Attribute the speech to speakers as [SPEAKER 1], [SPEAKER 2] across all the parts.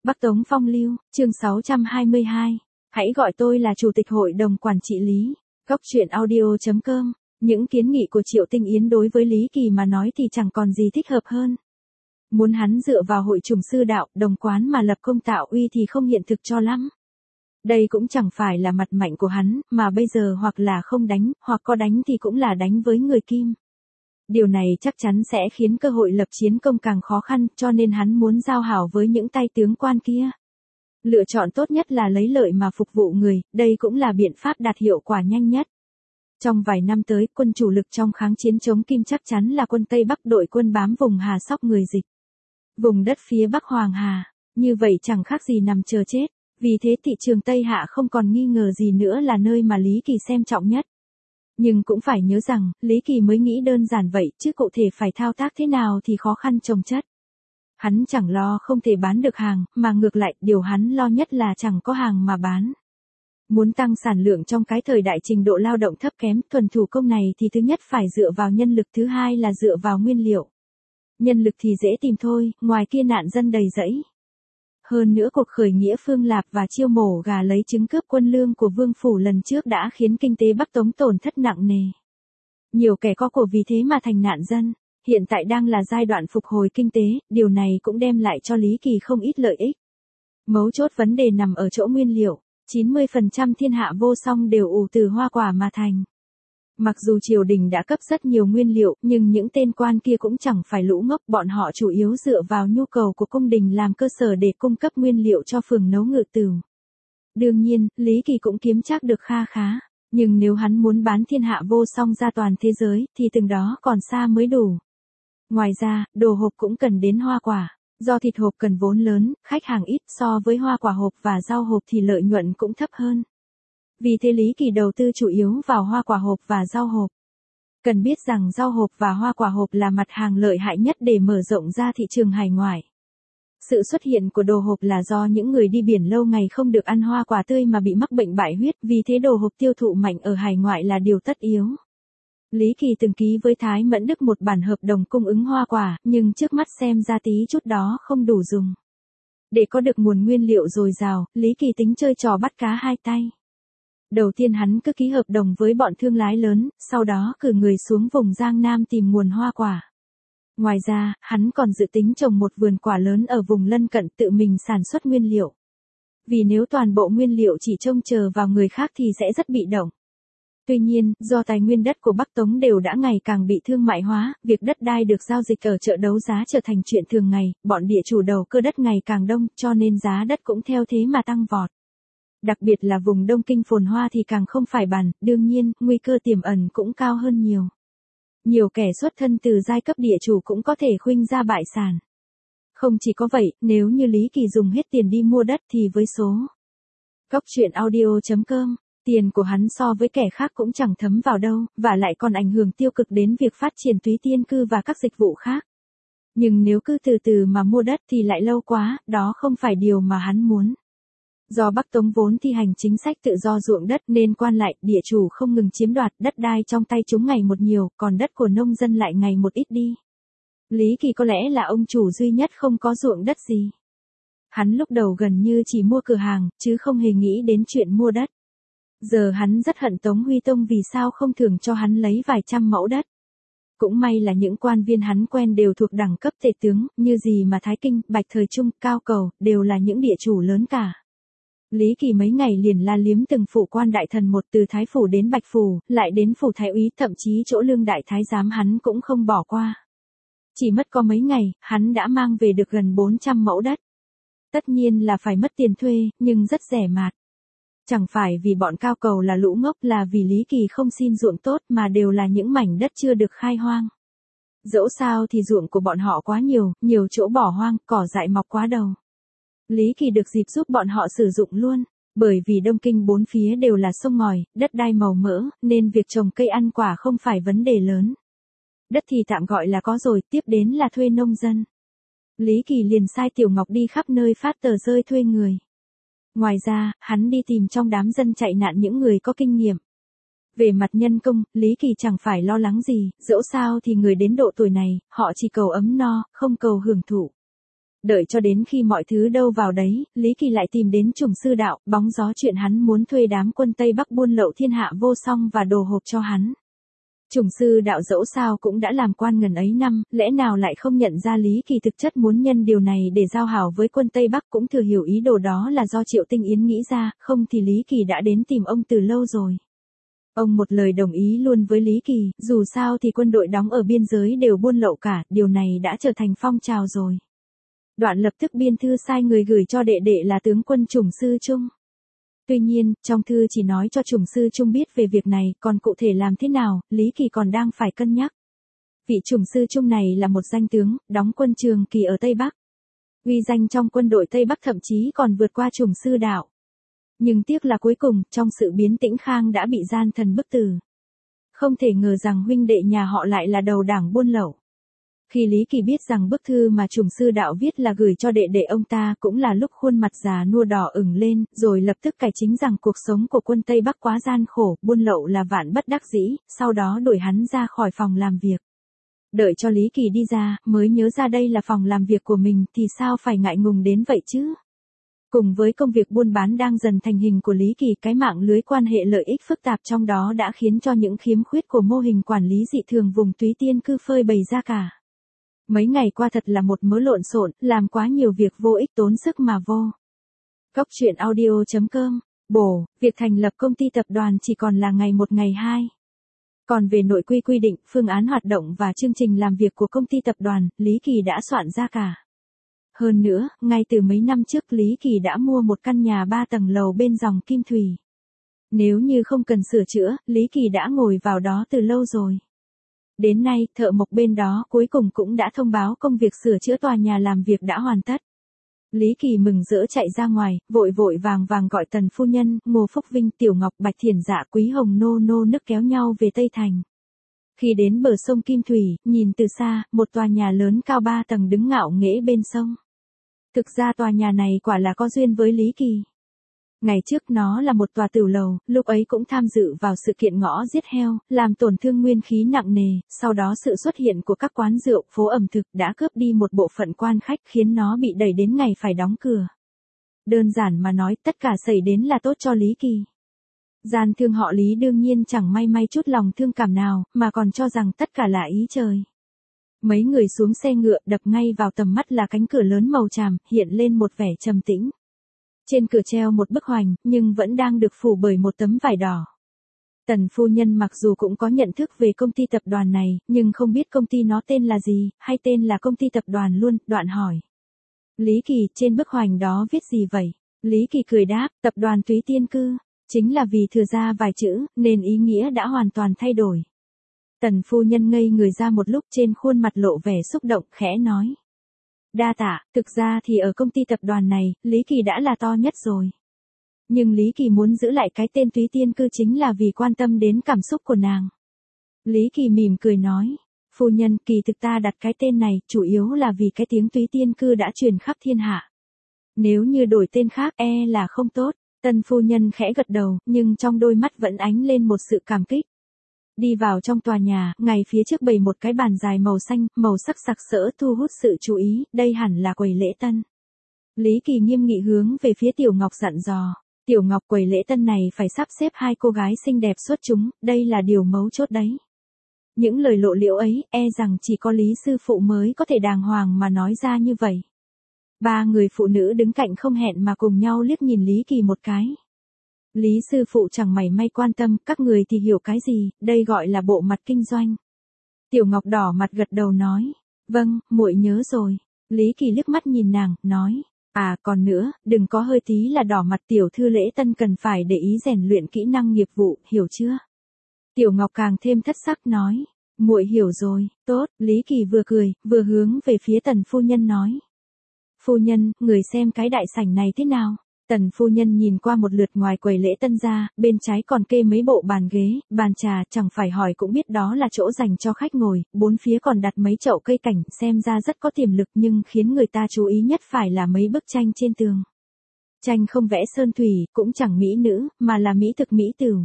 [SPEAKER 1] Bắc Tống Phong Lưu, chương 622. Hãy gọi tôi là Chủ tịch Hội đồng Quản trị Lý. Góc truyện audio.com. Những kiến nghị của Triệu Tinh Yến đối với Lý Kỳ mà nói thì chẳng còn gì thích hợp hơn. Muốn hắn dựa vào hội chủng sư đạo, đồng quán mà lập công tạo uy thì không hiện thực cho lắm. Đây cũng chẳng phải là mặt mạnh của hắn, mà bây giờ hoặc là không đánh, hoặc có đánh thì cũng là đánh với người Kim. Điều này chắc chắn sẽ khiến cơ hội lập chiến công càng khó khăn, cho nên hắn muốn giao hảo với những tay tướng quan kia. Lựa chọn tốt nhất là lấy lợi mà phục vụ người, đây cũng là biện pháp đạt hiệu quả nhanh nhất. Trong vài năm tới, quân chủ lực trong kháng chiến chống Kim chắc chắn là quân Tây Bắc, đội quân bám vùng Hà Sóc người Dịch. Vùng đất phía Bắc Hoàng Hà, như vậy chẳng khác gì nằm chờ chết, vì thế thị trường Tây Hạ không còn nghi ngờ gì nữa là nơi mà Lý Kỳ xem trọng nhất. Nhưng cũng phải nhớ rằng, Lý Kỳ mới nghĩ đơn giản vậy, chứ cụ thể phải thao tác thế nào thì khó khăn chồng chất. Hắn chẳng lo không thể bán được hàng, mà ngược lại, điều hắn lo nhất là chẳng có hàng mà bán. Muốn tăng sản lượng trong cái thời đại trình độ lao động thấp kém, thuần thủ công này thì thứ nhất phải dựa vào nhân lực, thứ hai là dựa vào nguyên liệu. Nhân lực thì dễ tìm thôi, ngoài kia nạn dân đầy rẫy. Hơn nữa cuộc khởi nghĩa Phương Lạp và chiêu mổ gà lấy trứng cướp quân lương của Vương Phủ lần trước đã khiến kinh tế Bắc Tống tổn thất nặng nề. Nhiều kẻ có của vì thế mà thành nạn dân, hiện tại đang là giai đoạn phục hồi kinh tế, điều này cũng đem lại cho Lý Kỳ không ít lợi ích. Mấu chốt vấn đề nằm ở chỗ nguyên liệu, 90% thiên hạ vô song đều ủ từ hoa quả mà thành. Mặc dù triều đình đã cấp rất nhiều nguyên liệu, nhưng những tên quan kia cũng chẳng phải lũ ngốc, bọn họ chủ yếu dựa vào nhu cầu của cung đình làm cơ sở để cung cấp nguyên liệu cho phường nấu ngự tửu. Đương nhiên, Lý Kỳ cũng kiếm trác được kha khá, nhưng nếu hắn muốn bán thiên hạ vô song ra toàn thế giới, thì từng đó còn xa mới đủ. Ngoài ra, đồ hộp cũng cần đến hoa quả, do thịt hộp cần vốn lớn, khách hàng ít, so với hoa quả hộp và rau hộp thì lợi nhuận cũng thấp hơn. Vì thế Lý Kỳ đầu tư chủ yếu vào hoa quả hộp và rau hộp. Cần biết rằng rau hộp và hoa quả hộp là mặt hàng lợi hại nhất để mở rộng ra thị trường hải ngoại. Sự xuất hiện của đồ hộp là do những người đi biển lâu ngày không được ăn hoa quả tươi mà bị mắc bệnh bại huyết, vì thế đồ hộp tiêu thụ mạnh ở hải ngoại là điều tất yếu. Lý Kỳ từng ký với Thái Mẫn Đức một bản hợp đồng cung ứng hoa quả, nhưng trước mắt xem ra tí chút đó không đủ dùng. Để có được nguồn nguyên liệu dồi dào, Lý Kỳ tính chơi trò bắt cá hai tay. Đầu tiên hắn cứ ký hợp đồng với bọn thương lái lớn, sau đó cử người xuống vùng Giang Nam tìm nguồn hoa quả. Ngoài ra, hắn còn dự tính trồng một vườn quả lớn ở vùng lân cận, tự mình sản xuất nguyên liệu. Vì nếu toàn bộ nguyên liệu chỉ trông chờ vào người khác thì sẽ rất bị động. Tuy nhiên, do tài nguyên đất của Bắc Tống đều đã ngày càng bị thương mại hóa, việc đất đai được giao dịch ở chợ đấu giá trở thành chuyện thường ngày, bọn địa chủ đầu cơ đất ngày càng đông, cho nên giá đất cũng theo thế mà tăng vọt. Đặc biệt là vùng Đông Kinh phồn hoa thì càng không phải bàn, đương nhiên, nguy cơ tiềm ẩn cũng cao hơn nhiều. Nhiều kẻ xuất thân từ giai cấp địa chủ cũng có thể khuynh ra bại sản. Không chỉ có vậy, nếu như Lý Kỳ dùng hết tiền đi mua đất thì với số Góc truyện audio.com, tiền của hắn so với kẻ khác cũng chẳng thấm vào đâu, và lại còn ảnh hưởng tiêu cực đến việc phát triển túy tiên cư và các dịch vụ khác. Nhưng nếu cứ từ từ mà mua đất thì lại lâu quá, đó không phải điều mà hắn muốn. Do Bắc Tống vốn thi hành chính sách tự do ruộng đất nên quan lại, địa chủ không ngừng chiếm đoạt, đất đai trong tay chúng ngày một nhiều, còn đất của nông dân lại ngày một ít đi. Lý Kỳ có lẽ là ông chủ duy nhất không có ruộng đất gì. Hắn lúc đầu gần như chỉ mua cửa hàng, chứ không hề nghĩ đến chuyện mua đất. Giờ hắn rất hận Tống Huy Tông vì sao không thưởng cho hắn lấy vài trăm mẫu đất. Cũng may là những quan viên hắn quen đều thuộc đẳng cấp tể tướng, như gì mà Thái Kinh, Bạch Thời Trung, Cao Cầu, đều là những địa chủ lớn cả. Lý Kỳ mấy ngày liền la liếm từng phủ quan đại thần một, từ Thái Phủ đến Bạch Phủ, lại đến Phủ Thái Úy, thậm chí chỗ Lương Đại Thái Giám hắn cũng không bỏ qua. Chỉ mất có mấy ngày, hắn đã mang về được gần 400 mẫu đất. Tất nhiên là phải mất tiền thuê, nhưng rất rẻ mạt. Chẳng phải vì bọn Cao Cầu là lũ ngốc, là vì Lý Kỳ không xin ruộng tốt mà đều là những mảnh đất chưa được khai hoang. Dẫu sao thì ruộng của bọn họ quá nhiều, nhiều chỗ bỏ hoang, cỏ dại mọc quá đầu. Lý Kỳ được dịp giúp bọn họ sử dụng luôn, bởi vì Đông Kinh bốn phía đều là sông ngòi, đất đai màu mỡ, nên việc trồng cây ăn quả không phải vấn đề lớn. Đất thì tạm gọi là có rồi, tiếp đến là thuê nông dân. Lý Kỳ liền sai Tiểu Ngọc đi khắp nơi phát tờ rơi thuê người. Ngoài ra, hắn đi tìm trong đám dân chạy nạn những người có kinh nghiệm. Về mặt nhân công, Lý Kỳ chẳng phải lo lắng gì, dẫu sao thì người đến độ tuổi này, họ chỉ cầu ấm no, không cầu hưởng thụ. Đợi cho đến khi mọi thứ đâu vào đấy, Lý Kỳ lại tìm đến Trùng Sư Đạo, bóng gió chuyện hắn muốn thuê đám quân Tây Bắc buôn lậu thiên hạ vô song và đồ hộp cho hắn. Trùng Sư Đạo dẫu sao cũng đã làm quan ngần ấy năm, lẽ nào lại không nhận ra Lý Kỳ thực chất muốn nhân điều này để giao hảo với quân Tây Bắc, cũng thừa hiểu ý đồ đó là do Triệu Tinh Yến nghĩ ra, không thì Lý Kỳ đã đến tìm ông từ lâu rồi. Ông một lời đồng ý luôn với Lý Kỳ, dù sao thì quân đội đóng ở biên giới đều buôn lậu cả, điều này đã trở thành phong trào rồi. Đoạn lập tức biên thư sai người gửi cho đệ đệ là tướng quân Trùng Sư Trung. Tuy nhiên, trong thư chỉ nói cho Trùng Sư Trung biết về việc này, còn cụ thể làm thế nào, Lý Kỳ còn đang phải cân nhắc. Vị Trùng Sư Trung này là một danh tướng, đóng quân Trường Kỳ ở Tây Bắc. Uy danh trong quân đội Tây Bắc thậm chí còn vượt qua Trùng Sư Đạo. Nhưng tiếc là cuối cùng, trong sự biến Tĩnh Khang đã bị gian thần bức tử. Không thể ngờ rằng huynh đệ nhà họ lại là đầu đảng buôn lậu. Khi Lý Kỳ biết rằng bức thư mà Trùng Sư Đạo viết là gửi cho đệ đệ ông ta, cũng là lúc khuôn mặt già nua đỏ ửng lên, rồi lập tức cải chính rằng cuộc sống của quân Tây Bắc quá gian khổ, buôn lậu là vạn bất đắc dĩ, sau đó đuổi hắn ra khỏi phòng làm việc. Đợi cho Lý Kỳ đi ra, mới nhớ ra đây là phòng làm việc của mình, thì sao phải ngại ngùng đến vậy chứ? Cùng với công việc buôn bán đang dần thành hình của Lý Kỳ, cái mạng lưới quan hệ lợi ích phức tạp trong đó đã khiến cho những khiếm khuyết của mô hình quản lý dị thường vùng Túy Tiên cư phơi bày ra cả. Mấy ngày qua thật là một mớ lộn xộn, làm quá nhiều việc vô ích tốn sức mà vô. Góc truyện audio.com, bổ, việc thành lập công ty tập đoàn chỉ còn là ngày 1 ngày 2. Còn về nội quy quy định, phương án hoạt động và chương trình làm việc của công ty tập đoàn, Lý Kỳ đã soạn ra cả. Hơn nữa, ngay từ mấy năm trước Lý Kỳ đã mua một căn nhà 3 tầng lầu bên dòng Kim Thủy. Nếu như không cần sửa chữa, Lý Kỳ đã ngồi vào đó từ lâu rồi. Đến nay, thợ mộc bên đó cuối cùng cũng đã thông báo công việc sửa chữa tòa nhà làm việc đã hoàn tất. Lý Kỳ mừng rỡ chạy ra ngoài, vội vội vàng vàng gọi Tần phu nhân, Ngô Phúc Vinh, Tiểu Ngọc, Bạch Thiển Dạ, Quý Hồng nô nô nức kéo nhau về Tây Thành. Khi đến bờ sông Kim Thủy, nhìn từ xa, một tòa nhà lớn cao 3 tầng đứng ngạo nghễ bên sông. Thực ra tòa nhà này quả là có duyên với Lý Kỳ. Ngày trước nó là một tòa tửu lầu, lúc ấy cũng tham dự vào sự kiện ngõ giết heo, làm tổn thương nguyên khí nặng nề, sau đó sự xuất hiện của các quán rượu, phố ẩm thực đã cướp đi một bộ phận quan khách khiến nó bị đẩy đến ngày phải đóng cửa. Đơn giản mà nói, tất cả xảy đến là tốt cho Lý Kỳ. Gian thương họ Lý đương nhiên chẳng may chút lòng thương cảm nào, mà còn cho rằng tất cả là ý trời. Mấy người xuống xe ngựa, đập ngay vào tầm mắt là cánh cửa lớn màu tràm, hiện lên một vẻ trầm tĩnh. Trên cửa treo một bức hoành, nhưng vẫn đang được phủ bởi một tấm vải đỏ. Tần phu nhân mặc dù cũng có nhận thức về công ty tập đoàn này, nhưng không biết công ty nó tên là gì, hay tên là công ty tập đoàn luôn, đoạn hỏi. Lý Kỳ, trên bức hoành đó viết gì vậy? Lý Kỳ cười đáp, tập đoàn Túy Tiên Cư. Chính là vì thừa ra vài chữ, nên ý nghĩa đã hoàn toàn thay đổi. Tần phu nhân ngây người ra một lúc, trên khuôn mặt lộ vẻ xúc động, khẽ nói. Đa tạ, thực ra thì ở công ty tập đoàn này, Lý Kỳ đã là to nhất rồi. Nhưng Lý Kỳ muốn giữ lại cái tên Túy Tiên Cư chính là vì quan tâm đến cảm xúc của nàng. Lý Kỳ mỉm cười nói, phu nhân, kỳ thực ta đặt cái tên này, chủ yếu là vì cái tiếng Túy Tiên Cư đã truyền khắp thiên hạ. Nếu như đổi tên khác là không tốt. Tần phu nhân khẽ gật đầu, nhưng trong đôi mắt vẫn ánh lên một sự cảm kích. Đi vào trong tòa nhà, ngay phía trước bày một cái bàn dài màu xanh, màu sắc sặc sỡ thu hút sự chú ý, đây hẳn là quầy lễ tân. Lý Kỳ nghiêm nghị hướng về phía Tiểu Ngọc dặn dò, Tiểu Ngọc, quầy lễ tân này phải sắp xếp 2 cô gái xinh đẹp xuất chúng, đây là điều mấu chốt đấy. Những lời lộ liễu ấy, rằng chỉ có Lý sư phụ mới có thể đàng hoàng mà nói ra như vậy. 3 người phụ nữ đứng cạnh không hẹn mà cùng nhau liếc nhìn Lý Kỳ một cái. Lý sư phụ chẳng mảy may quan tâm, các người thì hiểu cái gì, đây gọi là bộ mặt kinh doanh. Tiểu Ngọc đỏ mặt gật đầu nói, vâng, muội nhớ rồi. Lý Kỳ liếc mắt nhìn nàng, nói, còn nữa, đừng có hơi tí là đỏ mặt, tiểu thư lễ tân cần phải để ý rèn luyện kỹ năng nghiệp vụ, hiểu chưa? Tiểu Ngọc càng thêm thất sắc nói, muội hiểu rồi, tốt. Lý Kỳ vừa cười, vừa hướng về phía Tần phu nhân nói. Phu nhân, người xem cái đại sảnh này thế nào? Tần phu nhân nhìn qua một lượt ngoài quầy lễ tân ra, bên trái còn kê mấy bộ bàn ghế, bàn trà, chẳng phải hỏi cũng biết đó là chỗ dành cho khách ngồi, bốn phía còn đặt mấy chậu cây cảnh, xem ra rất có tiềm lực, nhưng khiến người ta chú ý nhất phải là mấy bức tranh trên tường. Tranh không vẽ sơn thủy, cũng chẳng mỹ nữ, mà là mỹ thực mỹ tửu.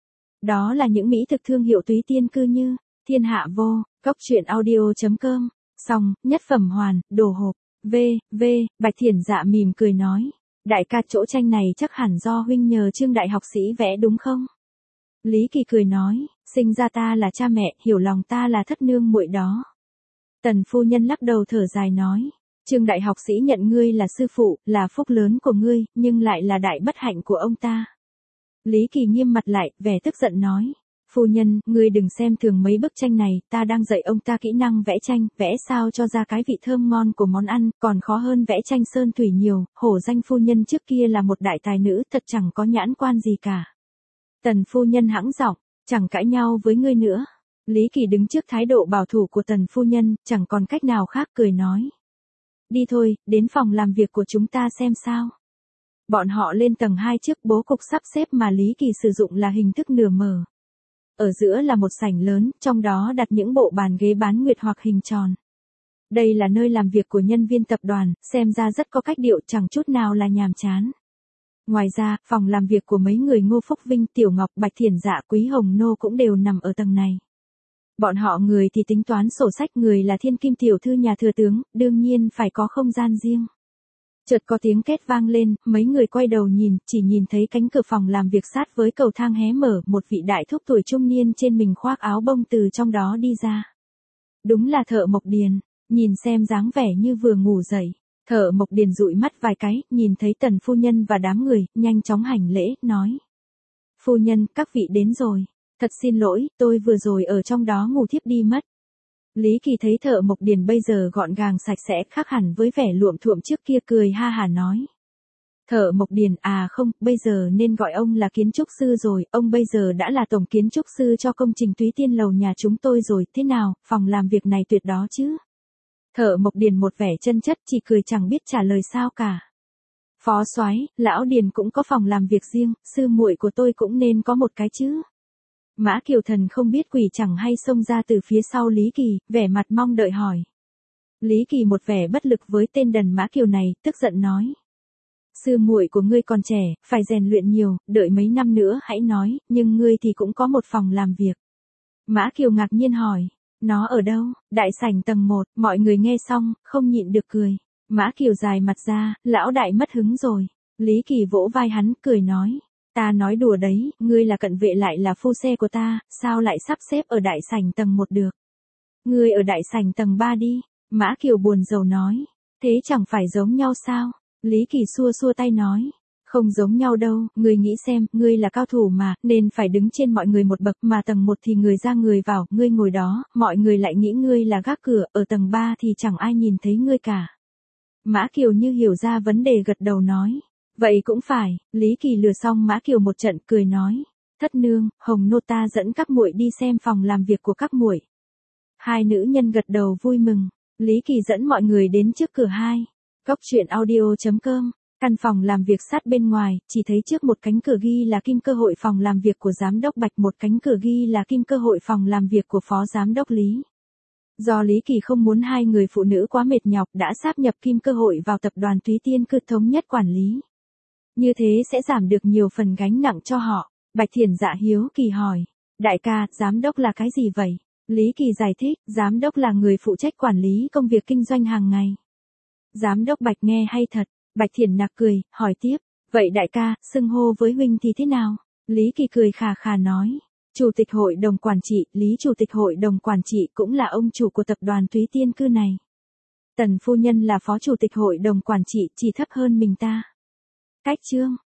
[SPEAKER 1] Đó là những mỹ thực thương hiệu Túy Tiên Cư như Thiên Hạ Vô, Góc truyện audio.com, Song, Nhất Phẩm Hoàn, Đồ Hộp. Bạch Thiển Dạ mỉm cười nói. Đại ca, chỗ tranh này chắc hẳn do huynh nhờ Trương đại học sĩ vẽ đúng không? Lý Kỳ cười nói, sinh ra ta là cha mẹ, hiểu lòng ta là thất nương muội đó. Tần phu nhân lắc đầu thở dài nói, Trương đại học sĩ nhận ngươi là sư phụ, là phúc lớn của ngươi, nhưng lại là đại bất hạnh của ông ta. Lý Kỳ nghiêm mặt lại, vẻ tức giận nói, phu nhân, ngươi đừng xem thường mấy bức tranh này, ta đang dạy ông ta kỹ năng vẽ tranh, vẽ sao cho ra cái vị thơm ngon của món ăn, còn khó hơn vẽ tranh sơn thủy nhiều, hổ danh phu nhân trước kia là một đại tài nữ, thật chẳng có nhãn quan gì cả. Tần phu nhân hãng giọng, chẳng cãi nhau với ngươi nữa. Lý Kỳ đứng trước thái độ bảo thủ của tần phu nhân, chẳng còn cách nào khác, cười nói. Đi thôi, đến phòng làm việc của chúng ta xem sao. Bọn họ lên tầng 2 trước, bố cục sắp xếp mà Lý Kỳ sử dụng là hình thức nửa mở. Ở giữa là một sảnh lớn, trong đó đặt những bộ bàn ghế bán nguyệt hoặc hình tròn. Đây là nơi làm việc của nhân viên tập đoàn, xem ra rất có cách điệu, chẳng chút nào là nhàm chán. Ngoài ra, phòng làm việc của mấy người Ngô Phúc Vinh, Tiểu Ngọc, Bạch Thiển Dạ, Quý Hồng Nô cũng đều nằm ở tầng này. Bọn họ người thì tính toán sổ sách, người là thiên kim tiểu thư nhà thừa tướng, đương nhiên phải có không gian riêng. Chợt có tiếng két vang lên, mấy người quay đầu nhìn, chỉ nhìn thấy cánh cửa phòng làm việc sát với cầu thang hé mở, một vị đại thúc tuổi trung niên trên mình khoác áo bông từ trong đó đi ra. Đúng là Thợ Mộc Điền, nhìn xem dáng vẻ như vừa ngủ dậy. Thợ Mộc Điền dụi mắt vài cái, nhìn thấy tần phu nhân và đám người, nhanh chóng hành lễ, nói. Phu nhân, các vị đến rồi. Thật xin lỗi, tôi vừa rồi ở trong đó ngủ thiếp đi mất. Lý Kỳ thấy Thợ Mộc Điền bây giờ gọn gàng sạch sẽ, khác hẳn với vẻ luộm thuộm trước kia, cười ha hả nói. Thợ Mộc Điền, à không, bây giờ nên gọi ông là kiến trúc sư rồi, ông bây giờ đã là tổng kiến trúc sư cho công trình Túy Tiên Lầu nhà chúng tôi rồi, thế nào, phòng làm việc này tuyệt đó chứ? Thợ Mộc Điền một vẻ chân chất, chỉ cười chẳng biết trả lời sao cả. Phó soái, lão Điền cũng có phòng làm việc riêng, sư muội của tôi cũng nên có một cái chứ. Mã Kiều Thần không biết quỷ chẳng hay xông ra từ phía sau Lý Kỳ, vẻ mặt mong đợi hỏi. Lý Kỳ một vẻ bất lực với tên đần Mã Kiều này, tức giận nói. Sư muội của ngươi còn trẻ, phải rèn luyện nhiều, đợi mấy năm nữa hãy nói, nhưng ngươi thì cũng có một phòng làm việc. Mã Kiều ngạc nhiên hỏi. Nó ở đâu? Đại sảnh tầng 1, mọi người nghe xong, không nhịn được cười. Mã Kiều dài mặt ra, lão đại mất hứng rồi. Lý Kỳ vỗ vai hắn, cười nói. Ta nói đùa đấy, ngươi là cận vệ lại là phu xe của ta, sao lại sắp xếp ở đại sảnh tầng 1 được? Ngươi ở đại sảnh tầng 3 đi. Mã Kiều buồn rầu nói. Thế chẳng phải giống nhau sao? Lý Kỳ xua xua tay nói. Không giống nhau đâu, ngươi nghĩ xem, ngươi là cao thủ mà, nên phải đứng trên mọi người một bậc, mà tầng 1 thì người ra người vào, ngươi ngồi đó, mọi người lại nghĩ ngươi là gác cửa, ở tầng 3 thì chẳng ai nhìn thấy ngươi cả. Mã Kiều như hiểu ra vấn đề, gật đầu nói. Vậy cũng phải, Lý Kỳ lừa xong Mã Kiều một trận, cười nói. Thất nương, Hồng Nô ta dẫn các muội đi xem phòng làm việc của các muội. Hai nữ nhân gật đầu vui mừng. Lý Kỳ dẫn mọi người đến trước cửa 2. Góc truyện audio.com. Căn phòng làm việc sát bên ngoài, chỉ thấy trước một cánh cửa ghi là kim cơ hội phòng làm việc của giám đốc Bạch, một cánh cửa ghi là kim cơ hội phòng làm việc của phó giám đốc Lý. Do Lý Kỳ không muốn hai người phụ nữ quá mệt nhọc, đã sáp nhập kim cơ hội vào tập đoàn Túy Tiên Cư thống nhất quản lý. Như thế sẽ giảm được nhiều phần gánh nặng cho họ. Bạch Thiển Dạ hiếu kỳ hỏi. Đại ca, giám đốc là cái gì vậy? Lý Kỳ giải thích, giám đốc là người phụ trách quản lý công việc kinh doanh hàng ngày. Giám đốc Bạch nghe hay thật. Bạch Thiển nặc cười, hỏi tiếp. Vậy đại ca, xưng hô với huynh thì thế nào? Lý Kỳ cười khà khà nói. Chủ tịch hội đồng quản trị, Lý chủ tịch hội đồng quản trị cũng là ông chủ của tập đoàn Túy Tiên Cư này. Tần phu nhân là phó chủ tịch hội đồng quản trị, chỉ thấp hơn mình ta. Cách chương.